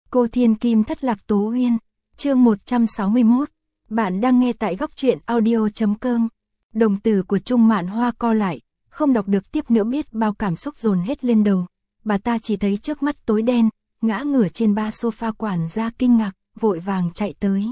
Cô Thiên Kim thất lạc Tố Uyên, chương 161. Bạn đang nghe tại góc truyện audio.com. Đồng tử của Trung Mạn Hoa co lại, không đọc được tiếp nữa, biết bao cảm xúc dồn hết lên đầu. Bà ta chỉ thấy trước mắt tối đen, ngã ngửa trên ba sofa. Quản gia kinh ngạc, vội vàng chạy tới.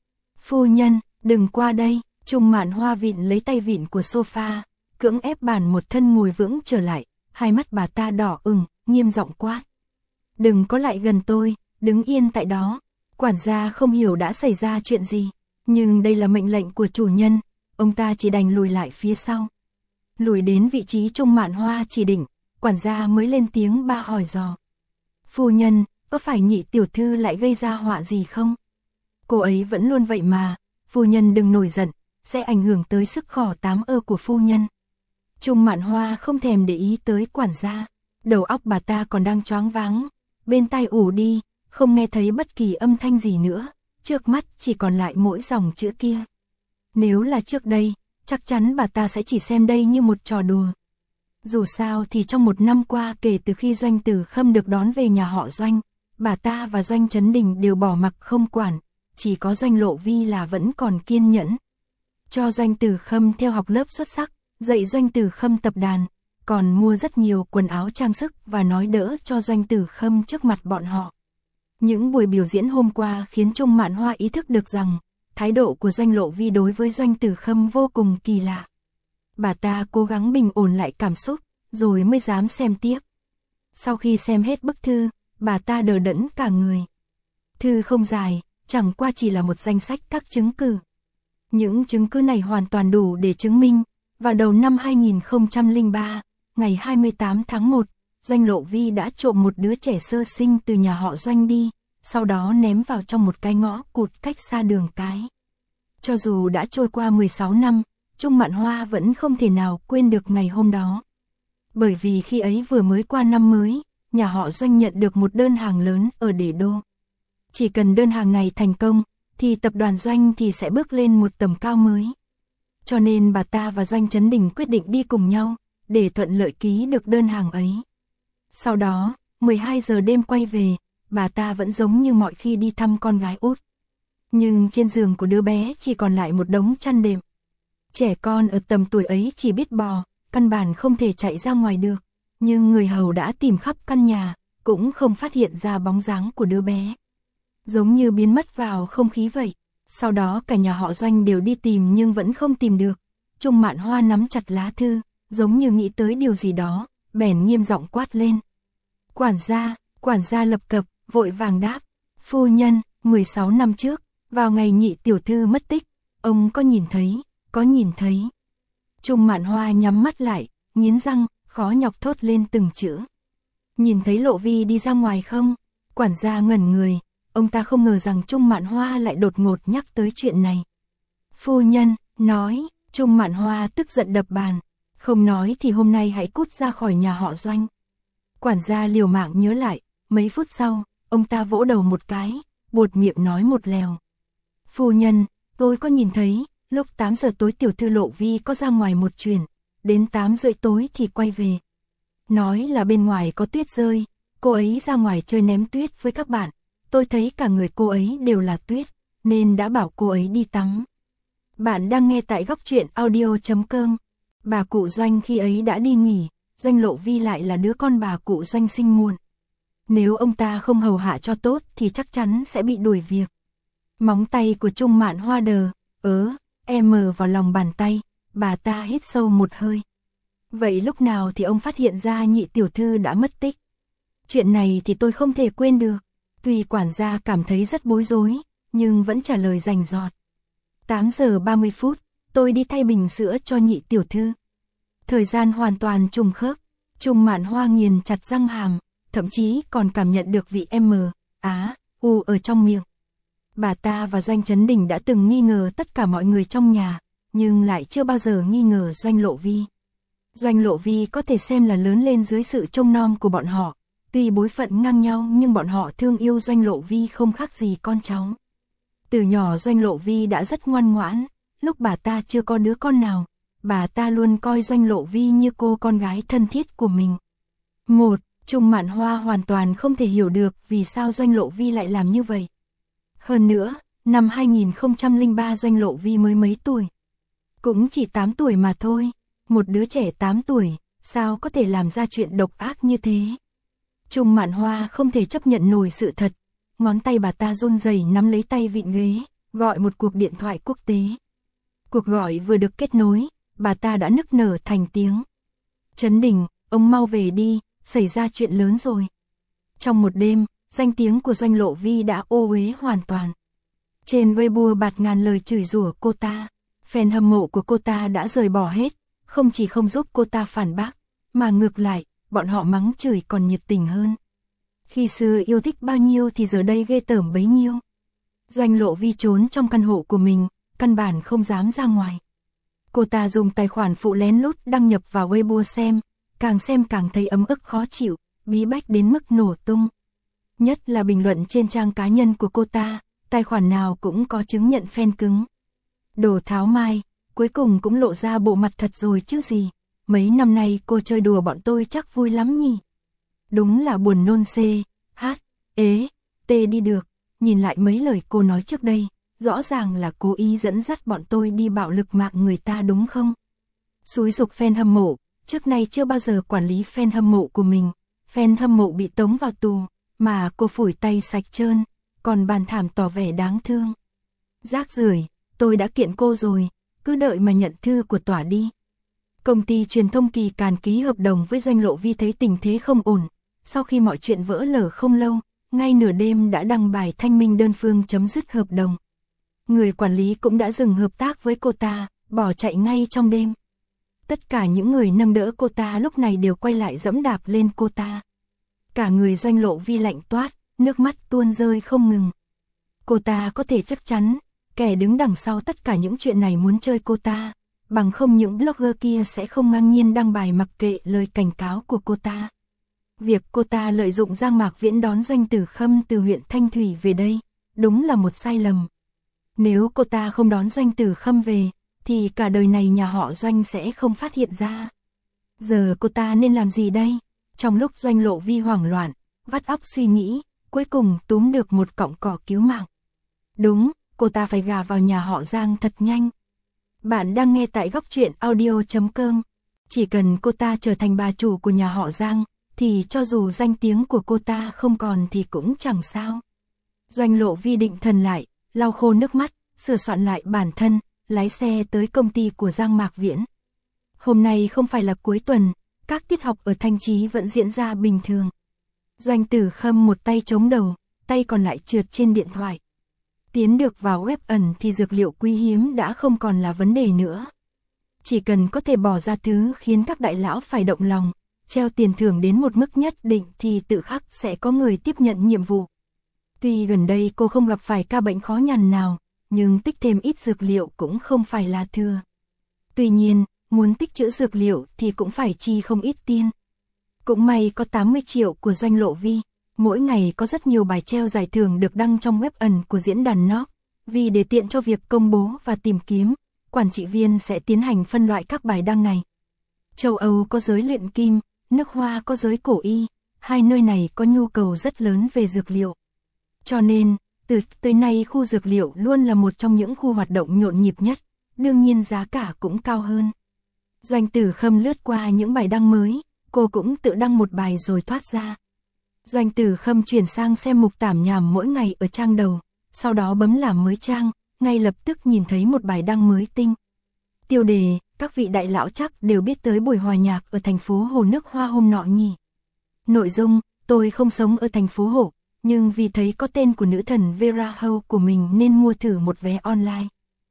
Phu nhân, đừng qua đây. Trung Mạn Hoa vịn lấy tay vịn của sofa, cưỡng ép bản một thân ngồi vững trở lại. Hai mắt bà ta đỏ ửng, nghiêm giọng quát. Đừng có lại gần tôi, đứng yên tại đó. Quản gia không hiểu đã xảy ra chuyện gì, nhưng đây là mệnh lệnh của chủ nhân, ông ta chỉ đành lùi lại phía sau. Lùi đến vị trí Trung Mạn Hoa chỉ định, quản gia mới lên tiếng ba hỏi dò. Phu nhân, có phải Nhị tiểu thư lại gây ra họa gì không? Cô ấy vẫn luôn vậy mà, phu nhân đừng nổi giận, sẽ ảnh hưởng tới sức khỏe của phu nhân. Trung Mạn Hoa không thèm để ý tới quản gia, đầu óc bà ta còn đang choáng váng, bên tai ù đi, không nghe thấy bất kỳ âm thanh gì nữa, trước mắt chỉ còn lại mỗi dòng chữ kia. Nếu là trước đây, chắc chắn bà ta sẽ chỉ xem đây như một trò đùa. Dù sao thì trong một năm qua kể từ khi Doanh Tử Khâm được đón về nhà họ Doanh, bà ta và Doanh Chấn Đình đều bỏ mặc không quản, chỉ có Doanh Lộ Vi là vẫn còn kiên nhẫn. Cho Doanh Tử Khâm theo học lớp xuất sắc, dạy Doanh Tử Khâm tập đàn, còn mua rất nhiều quần áo trang sức và nói đỡ cho Doanh Tử Khâm trước mặt bọn họ. Những buổi biểu diễn hôm qua khiến Trung Mạn Hoa ý thức được rằng, thái độ của Doanh Lộ Vi đối với Doanh Tử Khâm vô cùng kỳ lạ. Bà ta cố gắng bình ổn lại cảm xúc, rồi mới dám xem tiếp. Sau khi xem hết bức thư, bà ta đờ đẫn cả người. Thư không dài, chẳng qua chỉ là một danh sách các chứng cứ. Những chứng cứ này hoàn toàn đủ để chứng minh, vào đầu năm 2003, ngày 28 tháng 1, Doanh Lộ Vi đã trộm một đứa trẻ sơ sinh từ nhà họ Doanh đi, sau đó ném vào trong một cái ngõ cụt cách xa đường cái. Cho dù đã trôi qua 16 năm, Trung Mạn Hoa vẫn không thể nào quên được ngày hôm đó. Bởi vì khi ấy vừa mới qua năm mới, nhà họ Doanh nhận được một đơn hàng lớn ở Đế Đô. Chỉ cần đơn hàng này thành công, thì tập đoàn Doanh thì sẽ bước lên một tầm cao mới. Cho nên bà ta và Doanh Chấn Đình quyết định đi cùng nhau, để thuận lợi ký được đơn hàng ấy. Sau đó, 12 giờ đêm quay về, bà ta vẫn giống như mọi khi đi thăm con gái út. Nhưng trên giường của đứa bé chỉ còn lại một đống chăn đệm. Trẻ con ở tầm tuổi ấy chỉ biết bò, căn bản không thể chạy ra ngoài được. Nhưng người hầu đã tìm khắp căn nhà, cũng không phát hiện ra bóng dáng của đứa bé. Giống như biến mất vào không khí vậy. Sau đó cả nhà họ Doanh đều đi tìm nhưng vẫn không tìm được. Trung Mạn Hoa nắm chặt lá thư, giống như nghĩ tới điều gì đó, bèn nghiêm giọng quát lên. Quản gia lập cập, vội vàng đáp. Phu nhân, 16 năm trước, vào ngày Nhị tiểu thư mất tích, ông có nhìn thấy. Trung Mạn Hoa nhắm mắt lại, nghiến răng, khó nhọc thốt lên từng chữ. Nhìn thấy Lộ Vi đi ra ngoài không? Quản gia ngẩn người, ông ta không ngờ rằng Trung Mạn Hoa lại đột ngột nhắc tới chuyện này. Phu nhân, nói. Trung Mạn Hoa tức giận đập bàn. Không nói thì hôm nay hãy cút ra khỏi nhà họ Doanh. Quản gia liều mạng nhớ lại, mấy phút sau, ông ta vỗ đầu một cái, buột miệng nói một lèo. Phu nhân, tôi có nhìn thấy, lúc 8 giờ tối tiểu thư Lộ Vi có ra ngoài một chuyến, đến 8 rưỡi tối thì quay về. Nói là bên ngoài có tuyết rơi, cô ấy ra ngoài chơi ném tuyết với các bạn, tôi thấy cả người cô ấy đều là tuyết, nên đã bảo cô ấy đi tắm. Bạn đang nghe tại góc truyện audio.com. Bà cụ Doanh khi ấy đã đi nghỉ, Doanh Lộ Vi lại là đứa con bà cụ Doanh sinh muộn. Nếu ông ta không hầu hạ cho tốt thì chắc chắn sẽ bị đuổi việc. Móng tay của Trung Mạn Hoa mở vào lòng bàn tay, bà ta hít sâu một hơi. Vậy lúc nào thì ông phát hiện ra Nhị tiểu thư đã mất tích? Chuyện này thì tôi không thể quên được. Tuy quản gia cảm thấy rất bối rối, nhưng vẫn trả lời rành rọt. 8 giờ 30 phút, tôi đi thay bình sữa cho Nhị tiểu thư. Thời gian hoàn toàn trùng khớp. Trung Mạn Hoa nghiền chặt răng hàm, thậm chí còn cảm nhận được vị ở trong miệng. Bà ta và Doanh Chấn Đình đã từng nghi ngờ tất cả mọi người trong nhà, nhưng lại chưa bao giờ nghi ngờ Doanh Lộ Vi. Doanh Lộ Vi có thể xem là lớn lên dưới sự trông nom của bọn họ. Tuy bối phận ngang nhau nhưng bọn họ thương yêu Doanh Lộ Vi không khác gì con cháu. Từ nhỏ Doanh Lộ Vi đã rất ngoan ngoãn, lúc bà ta chưa có đứa con nào, bà ta luôn coi Doanh Lộ Vi như cô con gái thân thiết của mình. Trung Mạn Hoa hoàn toàn không thể hiểu được vì sao Doanh Lộ Vi lại làm như vậy. Hơn nữa, năm 2003 Doanh Lộ Vi mới mấy tuổi. Cũng chỉ 8 tuổi mà thôi, một đứa trẻ 8 tuổi, sao có thể làm ra chuyện độc ác như thế. Trung Mạn Hoa không thể chấp nhận nổi sự thật, ngón tay bà ta run rẩy nắm lấy tay vịn ghế, gọi một cuộc điện thoại quốc tế. Cuộc gọi vừa được kết nối, bà ta đã nức nở thành tiếng. Trấn Đình, ông mau về đi, xảy ra chuyện lớn rồi. Trong một đêm, danh tiếng của Doanh Lộ Vi đã ô uế hoàn toàn. Trên Weibo bạt ngàn lời chửi rủa cô ta, fan hâm mộ của cô ta đã rời bỏ hết, không chỉ không giúp cô ta phản bác, mà ngược lại, bọn họ mắng chửi còn nhiệt tình hơn. Khi xưa yêu thích bao nhiêu thì giờ đây ghê tởm bấy nhiêu. Doanh Lộ Vi trốn trong căn hộ của mình, căn bản không dám ra ngoài. Cô ta dùng tài khoản phụ lén lút đăng nhập vào Weibo xem càng thấy ấm ức khó chịu, bí bách đến mức nổ tung. Nhất là bình luận trên trang cá nhân của cô ta, tài khoản nào cũng có chứng nhận fan cứng. Đồ tháo mai, cuối cùng cũng lộ ra bộ mặt thật rồi chứ gì. Mấy năm nay cô chơi đùa bọn tôi chắc vui lắm nhỉ. Đúng là buồn nôn c, h, ế, t đi được. Nhìn lại mấy lời cô nói trước đây, rõ ràng là cố ý dẫn dắt bọn tôi đi bạo lực mạng người ta đúng không? Xúi giục fan hâm mộ, trước nay chưa bao giờ quản lý fan hâm mộ của mình. Fan hâm mộ bị tống vào tù, mà cô phủi tay sạch trơn, còn bàn thảm tỏ vẻ đáng thương. Rác rưởi, tôi đã kiện cô rồi, cứ đợi mà nhận thư của tòa đi. Công ty truyền thông Kỳ Càn ký hợp đồng với Doanh Lộ Vi thấy tình thế không ổn, sau khi mọi chuyện vỡ lở không lâu, ngay nửa đêm đã đăng bài thanh minh đơn phương chấm dứt hợp đồng. Người quản lý cũng đã dừng hợp tác với cô ta, bỏ chạy ngay trong đêm. Tất cả những người nâng đỡ cô ta lúc này đều quay lại giẫm đạp lên cô ta. Cả người Doanh Lộ Vi lạnh toát, nước mắt tuôn rơi không ngừng. Cô ta có thể chắc chắn, kẻ đứng đằng sau tất cả những chuyện này muốn chơi cô ta, bằng không những blogger kia sẽ không ngang nhiên đăng bài mặc kệ lời cảnh cáo của cô ta. Việc cô ta lợi dụng Giang Mạc Viễn đón Doanh Tử Khâm từ huyện Thanh Thủy về đây, đúng là một sai lầm. Nếu cô ta không đón Doanh Tử Khâm về, thì cả đời này nhà họ Doanh sẽ không phát hiện ra. Giờ cô ta nên làm gì đây? Trong lúc Doanh Lộ Vi hoảng loạn, vắt óc suy nghĩ, cuối cùng túm được một cọng cỏ cứu mạng. Đúng, cô ta phải gả vào nhà họ Giang thật nhanh. Bạn đang nghe tại góc truyện audio.com. Chỉ cần cô ta trở thành bà chủ của nhà họ Giang, thì cho dù danh tiếng của cô ta không còn thì cũng chẳng sao. Doanh Lộ Vi định thần lại, lau khô nước mắt, sửa soạn lại bản thân, lái xe tới công ty của Giang Mạc Viễn. Hôm nay không phải là cuối tuần, các tiết học ở Thanh Chí vẫn diễn ra bình thường. Doanh Tử Khâm một tay chống đầu, tay còn lại trượt trên điện thoại. Tiến được vào web ẩn thì dược liệu quý hiếm đã không còn là vấn đề nữa. Chỉ cần có thể bỏ ra thứ khiến các đại lão phải động lòng, treo tiền thưởng đến một mức nhất định thì tự khắc sẽ có người tiếp nhận nhiệm vụ. Tuy gần đây cô không gặp phải ca bệnh khó nhằn nào, nhưng tích thêm ít dược liệu cũng không phải là thừa. Tuy nhiên, muốn tích trữ dược liệu thì cũng phải chi không ít tiền. Cũng may có 80 triệu của Doanh Lộ Vi, mỗi ngày có rất nhiều bài treo giải thưởng được đăng trong web ẩn của diễn đàn NOC. Vì để tiện cho việc công bố và tìm kiếm, quản trị viên sẽ tiến hành phân loại các bài đăng này. Châu Âu có giới luyện kim, nước Hoa có giới cổ y, hai nơi này có nhu cầu rất lớn về dược liệu. Cho nên, từ tới nay khu dược liệu luôn là một trong những khu hoạt động nhộn nhịp nhất, đương nhiên giá cả cũng cao hơn. Doanh Tử Khâm lướt qua những bài đăng mới, cô cũng tự đăng một bài rồi thoát ra. Doanh Tử Khâm chuyển sang xem mục tảm nhảm mỗi ngày ở trang đầu, sau đó bấm làm mới trang, ngay lập tức nhìn thấy một bài đăng mới tinh. Tiêu đề, các vị đại lão chắc đều biết tới buổi hòa nhạc ở thành phố Hồ Nước Hoa hôm nọ nhỉ. Nội dung, tôi không sống ở thành phố Hồ, nhưng vì thấy có tên của nữ thần Vera Hou của mình nên mua thử một vé online.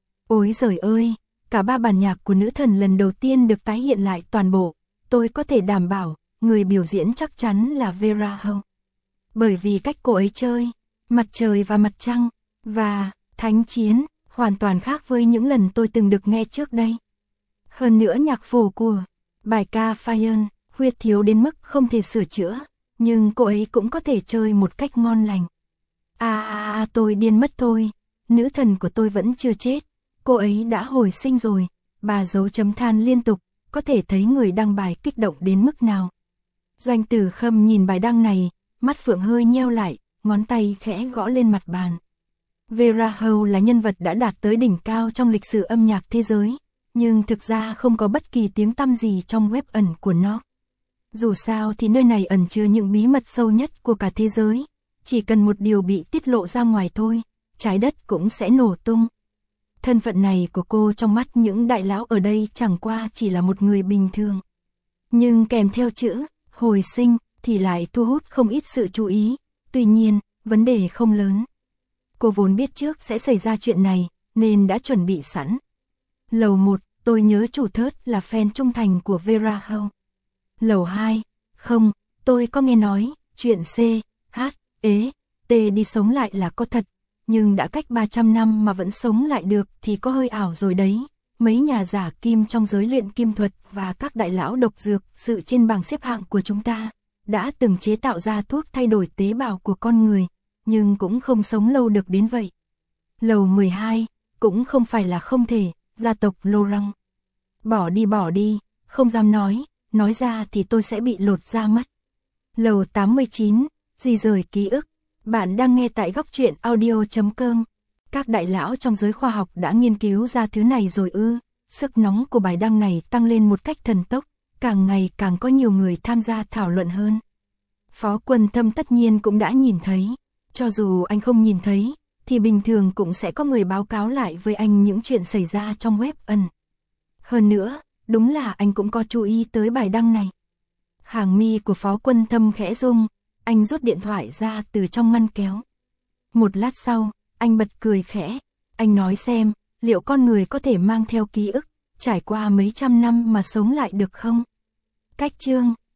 Ôi giời ơi, cả 3 bản nhạc của nữ thần lần đầu tiên được tái hiện lại toàn bộ, tôi có thể đảm bảo, người biểu diễn chắc chắn là Vera Hou. Bởi vì cách cô ấy chơi, mặt trời và mặt trăng, và thánh chiến, hoàn toàn khác với những lần tôi từng được nghe trước đây. Hơn nữa nhạc phổ của bài ca Fire, huyết thiếu đến mức không thể sửa chữa, nhưng cô ấy cũng có thể chơi một cách ngon lành. Tôi điên mất thôi, nữ thần của tôi vẫn chưa chết, cô ấy đã hồi sinh rồi, bà dấu chấm than liên tục, có thể thấy người đăng bài kích động đến mức nào. Doanh Tử Khâm nhìn bài đăng này, mắt phượng hơi nheo lại, ngón tay khẽ gõ lên mặt bàn. Vera Howe là nhân vật đã đạt tới đỉnh cao trong lịch sử âm nhạc thế giới, nhưng thực ra không có bất kỳ tiếng tăm gì trong web ẩn của nó. Dù sao thì nơi này ẩn chứa những bí mật sâu nhất của cả thế giới, chỉ cần một điều bị tiết lộ ra ngoài thôi, trái đất cũng sẽ nổ tung. Thân phận này của cô trong mắt những đại lão ở đây chẳng qua chỉ là một người bình thường. Nhưng kèm theo chữ hồi sinh thì lại thu hút không ít sự chú ý, tuy nhiên, vấn đề không lớn. Cô vốn biết trước sẽ xảy ra chuyện này, nên đã chuẩn bị sẵn. Lầu 1, tôi nhớ chủ thớt là fan trung thành của Vera Howe. Lầu 2, không, tôi có nghe nói, chuyện C, H, T đi sống lại là có thật, nhưng đã cách 300 năm mà vẫn sống lại được thì có hơi ảo rồi đấy. Mấy nhà giả kim trong giới luyện kim thuật và các đại lão độc dược sự trên bảng xếp hạng của chúng ta đã từng chế tạo ra thuốc thay đổi tế bào của con người, nhưng cũng không sống lâu được đến vậy. Lầu 12, cũng không phải là không thể, gia tộc Laurent. Bỏ đi, không dám nói ra thì tôi sẽ bị lột da mất. Lầu 89, di rời ký ức. Bạn đang nghe tại góc truyện audio.com. Các đại lão trong giới khoa học đã nghiên cứu ra thứ này rồi ư? Sức nóng của bài đăng này tăng lên một cách thần tốc, càng ngày càng có nhiều người tham gia thảo luận hơn. Phó Quân Thâm tất nhiên cũng đã nhìn thấy, cho dù anh không nhìn thấy, thì bình thường cũng sẽ có người báo cáo lại với anh những chuyện xảy ra trong web ẩn. Hơn nữa, đúng là anh cũng có chú ý tới bài đăng này. Hàng mi của Phó Quân Thâm khẽ rung, anh rút điện thoại ra từ trong ngăn kéo. Một lát sau, anh bật cười khẽ, anh nói xem, liệu con người có thể mang theo ký ức, trải qua mấy trăm năm mà sống lại được không? Cách chương